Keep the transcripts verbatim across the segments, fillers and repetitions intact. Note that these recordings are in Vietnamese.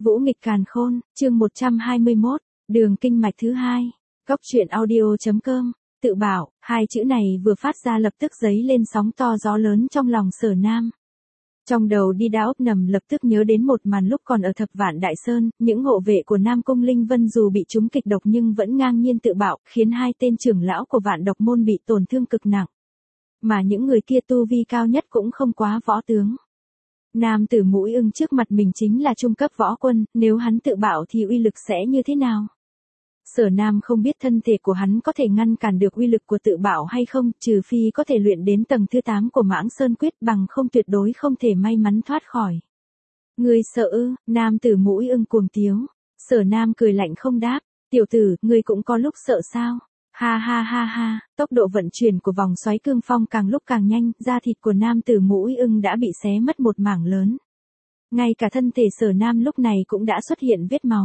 Vũ nghịch càn khôn, chương một trăm hai mươi mốt, đường kinh mạch thứ hai. Cốc truyện audio.com, tự bảo, hai chữ này vừa phát ra lập tức dấy lên sóng to gió lớn trong lòng Sở Nam. Trong đầu đi đa ốc nầm lập tức nhớ đến một màn lúc còn ở Thập Vạn Đại Sơn, những hộ vệ của Nam Cung Linh Vân dù bị trúng kịch độc nhưng vẫn ngang nhiên tự bạo, khiến hai tên trưởng lão của Vạn Độc môn bị tổn thương cực nặng. Mà những người kia tu vi cao nhất cũng không quá võ tướng. Nam tử Mũi Ưng trước mặt mình chính là trung cấp võ quân, nếu hắn tự bạo thì uy lực sẽ như thế nào? Sở Nam không biết thân thể của hắn có thể ngăn cản được uy lực của tự bạo hay không, trừ phi có thể luyện đến tầng thứ tám của Mãng Sơn Quyết, bằng không tuyệt đối không thể may mắn thoát khỏi. Ngươi sợ ư? Nam tử Mũi Ưng cuồng tiếu. Sở Nam cười lạnh không đáp, tiểu tử, ngươi cũng có lúc sợ sao? Ha ha ha ha, tốc độ vận chuyển của vòng xoáy cương phong càng lúc càng nhanh, da thịt của Nam tử Mũi Ưng đã bị xé mất một mảng lớn. Ngay cả thân thể Sở Nam lúc này cũng đã xuất hiện vết máu.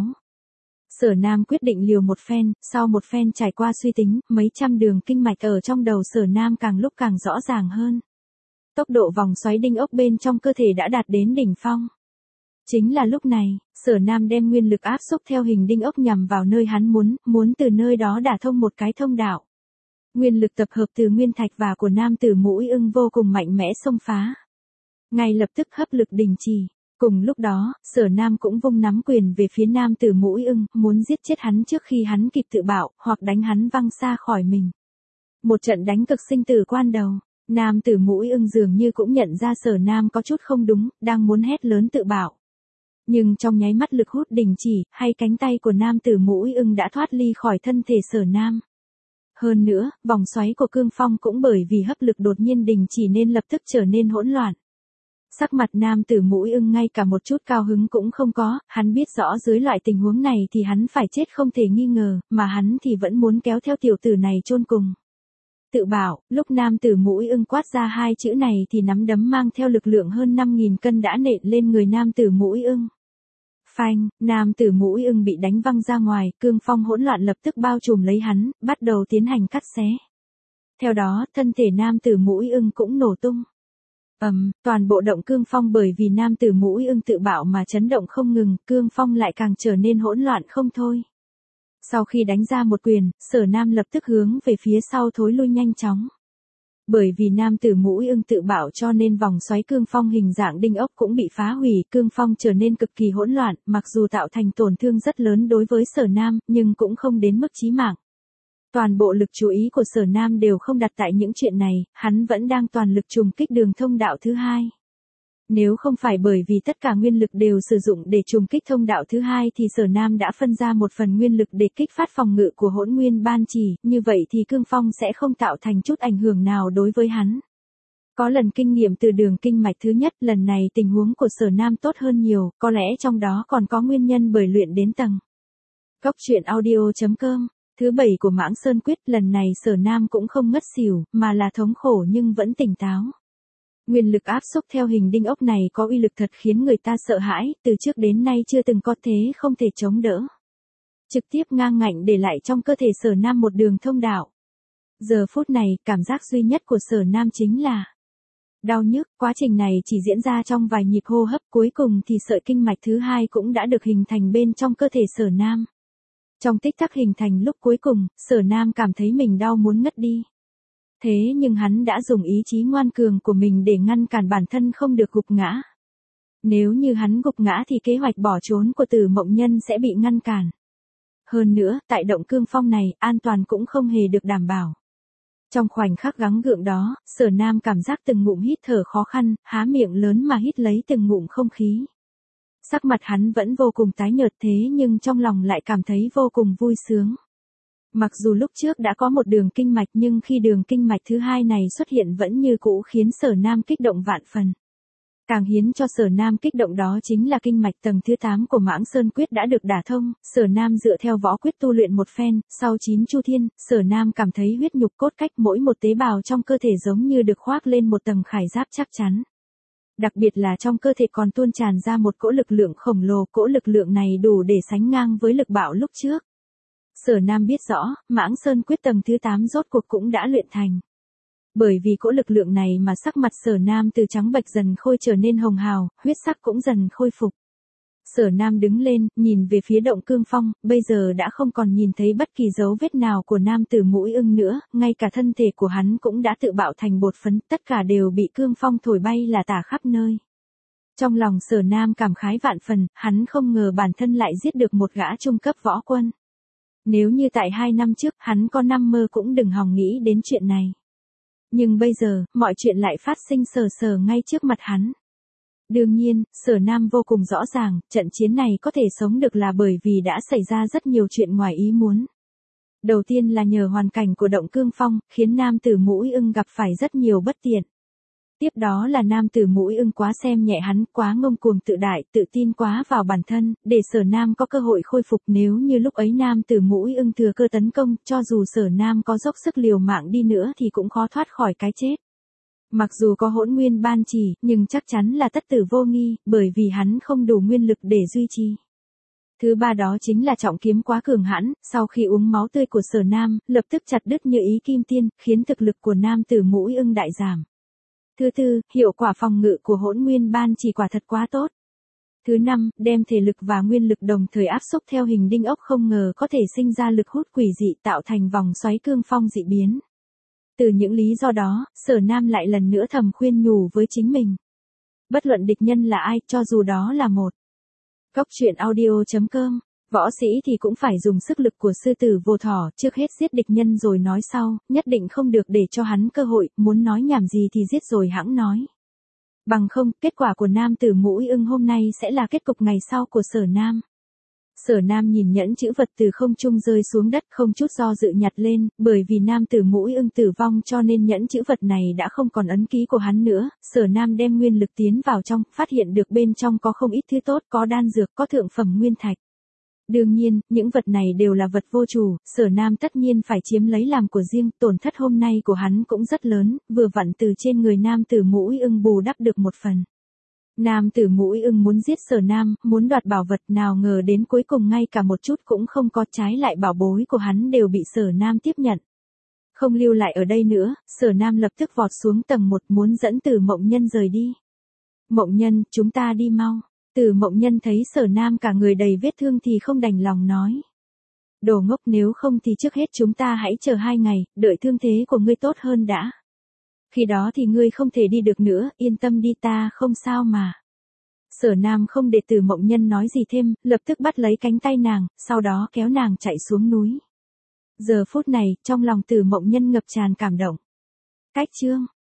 Sở Nam quyết định liều một phen, sau một phen trải qua suy tính, mấy trăm đường kinh mạch ở trong đầu Sở Nam càng lúc càng rõ ràng hơn. Tốc độ vòng xoáy đinh ốc bên trong cơ thể đã đạt đến đỉnh phong. Chính là lúc này, Sở Nam đem nguyên lực áp xúc theo hình đinh ốc nhằm vào nơi hắn muốn, muốn từ nơi đó đả thông một cái thông đạo. Nguyên lực tập hợp từ nguyên thạch và của Nam tử Mũi Ưng vô cùng mạnh mẽ xông phá. Ngay lập tức hấp lực đình chỉ. Cùng lúc đó, Sở Nam cũng vung nắm quyền về phía Nam tử Mũi Ưng, muốn giết chết hắn trước khi hắn kịp tự bạo, hoặc đánh hắn văng xa khỏi mình. Một trận đánh cực sinh tử quan đầu, Nam tử Mũi Ưng dường như cũng nhận ra Sở Nam có chút không đúng, đang muốn hét lớn tự bạo. Nhưng trong nháy mắt lực hút đình chỉ, hay cánh tay của Nam tử Mũi Ưng đã thoát ly khỏi thân thể Sở Nam. Hơn nữa, vòng xoáy của cương phong cũng bởi vì hấp lực đột nhiên đình chỉ nên lập tức trở nên hỗn loạn. Sắc mặt Nam tử Mũi Ưng ngay cả một chút cao hứng cũng không có, hắn biết rõ dưới loại tình huống này thì hắn phải chết không thể nghi ngờ, mà hắn thì vẫn muốn kéo theo tiểu tử này chôn cùng. Tự bảo, lúc Nam tử Mũi Ưng quát ra hai chữ này thì nắm đấm mang theo lực lượng hơn năm nghìn cân đã nện lên người Nam tử Mũi Ưng. Phanh, Nam tử Mũi Ưng bị đánh văng ra ngoài, cương phong hỗn loạn lập tức bao trùm lấy hắn, bắt đầu tiến hành cắt xé. Theo đó, thân thể Nam tử Mũi Ưng cũng nổ tung. Ầm, um, toàn bộ động cương phong bởi vì Nam tử Mũi Ưng tự bạo mà chấn động không ngừng, cương phong lại càng trở nên hỗn loạn không thôi. Sau khi đánh ra một quyền, Sở Nam lập tức hướng về phía sau thối lui nhanh chóng. Bởi vì Nam tử Mũi Ưng tự bạo cho nên vòng xoáy cương phong hình dạng đinh ốc cũng bị phá hủy, cương phong trở nên cực kỳ hỗn loạn, mặc dù tạo thành tổn thương rất lớn đối với Sở Nam, nhưng cũng không đến mức chí mạng. Toàn bộ lực chú ý của Sở Nam đều không đặt tại những chuyện này, hắn vẫn đang toàn lực trùng kích đường thông đạo thứ hai. Nếu không phải bởi vì tất cả nguyên lực đều sử dụng để trùng kích thông đạo thứ hai thì Sở Nam đã phân ra một phần nguyên lực để kích phát phòng ngự của Hỗn Nguyên Ban Chỉ, như vậy thì cương phong sẽ không tạo thành chút ảnh hưởng nào đối với hắn. Có lần kinh nghiệm từ đường kinh mạch thứ nhất, lần này tình huống của Sở Nam tốt hơn nhiều, có lẽ trong đó còn có nguyên nhân bởi luyện đến tầng. Cốc truyện audio.com. Thứ bảy của Mãng Sơn Quyết, lần này Sở Nam cũng không ngất xỉu, mà là thống khổ nhưng vẫn tỉnh táo. Nguyên lực áp xúc theo hình đinh ốc này có uy lực thật khiến người ta sợ hãi, từ trước đến nay chưa từng có thế không thể chống đỡ. Trực tiếp ngang ngạnh để lại trong cơ thể Sở Nam một đường thông đạo. Giờ phút này, cảm giác duy nhất của Sở Nam chính là đau nhức, quá trình này chỉ diễn ra trong vài nhịp hô hấp, cuối cùng thì sợi kinh mạch thứ hai cũng đã được hình thành bên trong cơ thể Sở Nam. Trong tích tắc hình thành lúc cuối cùng, Sở Nam cảm thấy mình đau muốn ngất đi. Thế nhưng hắn đã dùng ý chí ngoan cường của mình để ngăn cản bản thân không được gục ngã. Nếu như hắn gục ngã thì kế hoạch bỏ trốn của Tử Mộng Nhân sẽ bị ngăn cản. Hơn nữa, tại động cương phong này, an toàn cũng không hề được đảm bảo. Trong khoảnh khắc gắng gượng đó, Sở Nam cảm giác từng ngụm hít thở khó khăn, há miệng lớn mà hít lấy từng ngụm không khí. Sắc mặt hắn vẫn vô cùng tái nhợt thế nhưng trong lòng lại cảm thấy vô cùng vui sướng. Mặc dù lúc trước đã có một đường kinh mạch nhưng khi đường kinh mạch thứ hai này xuất hiện vẫn như cũ khiến Sở Nam kích động vạn phần. Càng khiến cho Sở Nam kích động đó chính là kinh mạch tầng thứ tám của Mãng Sơn Quyết đã được đả thông, Sở Nam dựa theo võ quyết tu luyện một phen, sau chín chu thiên, Sở Nam cảm thấy huyết nhục cốt cách mỗi một tế bào trong cơ thể giống như được khoác lên một tầng khải giáp chắc chắn. Đặc biệt là trong cơ thể còn tuôn tràn ra một cỗ lực lượng khổng lồ, cỗ lực lượng này đủ để sánh ngang với lực bạo lúc trước. Sở Nam biết rõ, Mãng Sơn Quyết tầng thứ tám rốt cuộc cũng đã luyện thành. Bởi vì cỗ lực lượng này mà sắc mặt Sở Nam từ trắng bệch dần khôi trở nên hồng hào, huyết sắc cũng dần khôi phục. Sở Nam đứng lên, nhìn về phía động cương phong, bây giờ đã không còn nhìn thấy bất kỳ dấu vết nào của nam tử mũi ưng nữa, ngay cả thân thể của hắn cũng đã tự bạo thành bột phấn, tất cả đều bị cương phong thổi bay là tả khắp nơi. Trong lòng Sở Nam cảm khái vạn phần, hắn không ngờ bản thân lại giết được một gã trung cấp võ quân. Nếu như tại hai năm trước, hắn có năm mơ cũng đừng hòng nghĩ đến chuyện này. Nhưng bây giờ, mọi chuyện lại phát sinh sờ sờ ngay trước mặt hắn. Đương nhiên, Sở Nam vô cùng rõ ràng, trận chiến này có thể sống được là bởi vì đã xảy ra rất nhiều chuyện ngoài ý muốn. Đầu tiên là nhờ hoàn cảnh của động cương phong, khiến nam tử mũi ưng gặp phải rất nhiều bất tiện. Tiếp đó là nam tử mũi ưng quá xem nhẹ hắn, quá ngông cuồng tự đại, tự tin quá vào bản thân, để Sở Nam có cơ hội khôi phục. Nếu như lúc ấy nam tử mũi ưng thừa cơ tấn công, cho dù Sở Nam có dốc sức liều mạng đi nữa thì cũng khó thoát khỏi cái chết. Mặc dù có hỗn nguyên ban chỉ, nhưng chắc chắn là tất tử vô nghi, bởi vì hắn không đủ nguyên lực để duy trì. Thứ ba đó chính là trọng kiếm quá cường hãn, sau khi uống máu tươi của Sở Nam, lập tức chặt đứt như ý kim tiên, khiến thực lực của nam tử mũi ưng đại giảm. Thứ tư, hiệu quả phòng ngự của hỗn nguyên ban chỉ quả thật quá tốt. Thứ năm, đem thể lực và nguyên lực đồng thời áp xúc theo hình đinh ốc, không ngờ có thể sinh ra lực hút quỷ dị, tạo thành vòng xoáy cương phong dị biến. Từ những lý do đó, Sở Nam lại lần nữa thầm khuyên nhủ với chính mình. Bất luận địch nhân là ai, cho dù đó là một Cốc truyện audio chấm com, võ sĩ thì cũng phải dùng sức lực của sư tử vô thỏ, trước hết giết địch nhân rồi nói sau, nhất định không được để cho hắn cơ hội, muốn nói nhảm gì thì giết rồi hẵng nói. Bằng không, kết quả của nam tử mũi ưng hôm nay sẽ là kết cục ngày sau của Sở Nam. Sở Nam nhìn nhẫn chữ vật từ không trung rơi xuống đất, không chút do dự nhặt lên, bởi vì nam tử mũi ưng tử vong cho nên nhẫn chữ vật này đã không còn ấn ký của hắn nữa. Sở Nam đem nguyên lực tiến vào trong, phát hiện được bên trong có không ít thứ tốt, có đan dược, có thượng phẩm nguyên thạch. Đương nhiên, những vật này đều là vật vô chủ, Sở Nam tất nhiên phải chiếm lấy làm của riêng, tổn thất hôm nay của hắn cũng rất lớn, vừa vặn từ trên người nam tử mũi ưng bù đắp được một phần. Nam tử mũi ưng muốn giết Sở Nam, muốn đoạt bảo vật, nào ngờ đến cuối cùng ngay cả một chút cũng không có, trái lại bảo bối của hắn đều bị Sở Nam tiếp nhận. Không lưu lại ở đây nữa, Sở Nam lập tức vọt xuống tầng một, muốn dẫn Tử Mộng Nhân rời đi. Mộng Nhân, chúng ta đi mau. Tử Mộng Nhân thấy Sở Nam cả người đầy vết thương thì không đành lòng nói. Đồ ngốc, nếu không thì trước hết chúng ta hãy chờ hai ngày, đợi thương thế của ngươi tốt hơn đã. Khi đó thì ngươi không thể đi được nữa, yên tâm đi, ta không sao mà. Sở Nam không để Tử Mộng Nhân nói gì thêm, lập tức bắt lấy cánh tay nàng, sau đó kéo nàng chạy xuống núi. Giờ phút này, trong lòng Tử Mộng Nhân ngập tràn cảm động. Cách chương